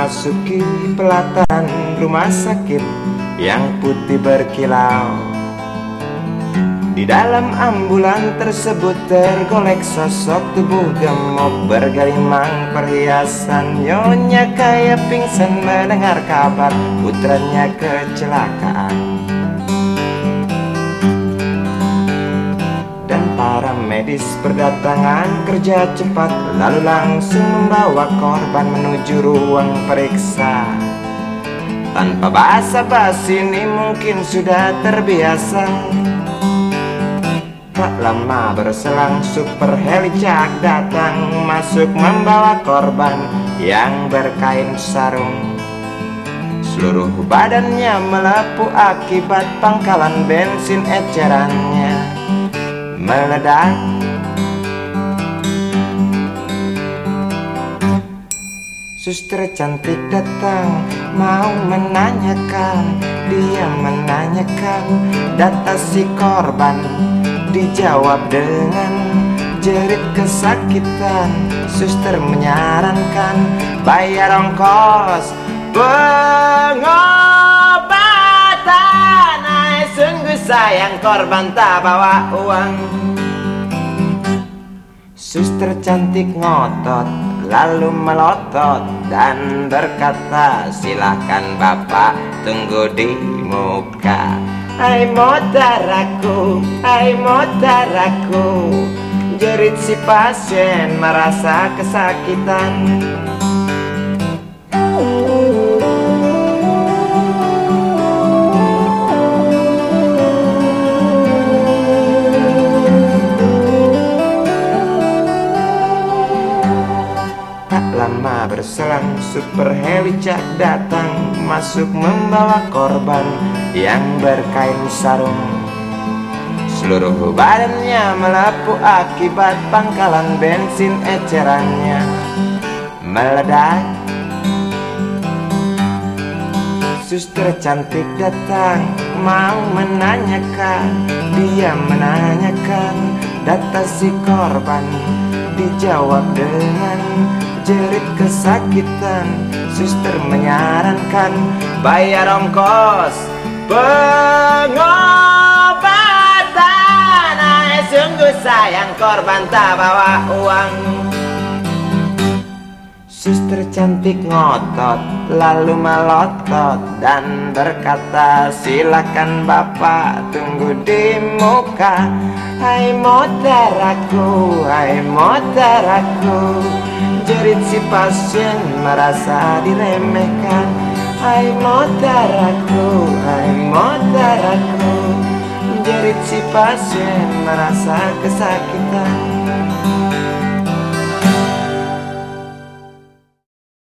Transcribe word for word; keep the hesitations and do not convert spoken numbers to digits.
memasuki pelataran rumah sakit yang putih berkilau. Di dalam ambulan tersebut tergolek sosok tubuh gemuk bergelimang perhiasan. Nyonya kaya pingsan mendengar kabar putranya kecelakaan. Para medis berdatangan kerja cepat, lalu langsung membawa korban menuju ruang periksa. Tanpa basa-basi ini mungkin sudah terbiasa. Tak lama berselang super helicak datang, masuk membawa korban yang berkain sarung. Seluruh badannya melepuh akibat pangkalan bensin ecerannya meledak. Suster cantik datang mau menanyakan, dia menanyakan data si korban. Dijawab dengan jerit kesakitan. Suster menyarankan bayar ongkos pengobatan. Ay, sungguh sayang korban tak bawa uang. Suster cantik ngotot lalu melotot dan berkata, silakan bapak tunggu di muka. Hai motaraku, hai motaraku, jerit si pasien merasa kesakitan. Lama berselang super helicak datang, masuk membawa korban yang berkain sarung. Seluruh badannya melepuh akibat pangkalan bensin ecerannya meledak. Suster cantik datang mau menanyakan, dia menanyakan data si korban. Dijawab dengan jerit kesakitan. Suster menyarankan bayar ongkos pengobatan. Ay, sungguh sayang korban tak bawa uang. Suster cantik ngotot lalu melotot dan berkata, silakan bapak tunggu di muka. Hai motaraku, hai motaraku, jerit si pasien merasa diremehkan. Hai motaraku, hai motaraku, jerit si pasien merasa kesakitan.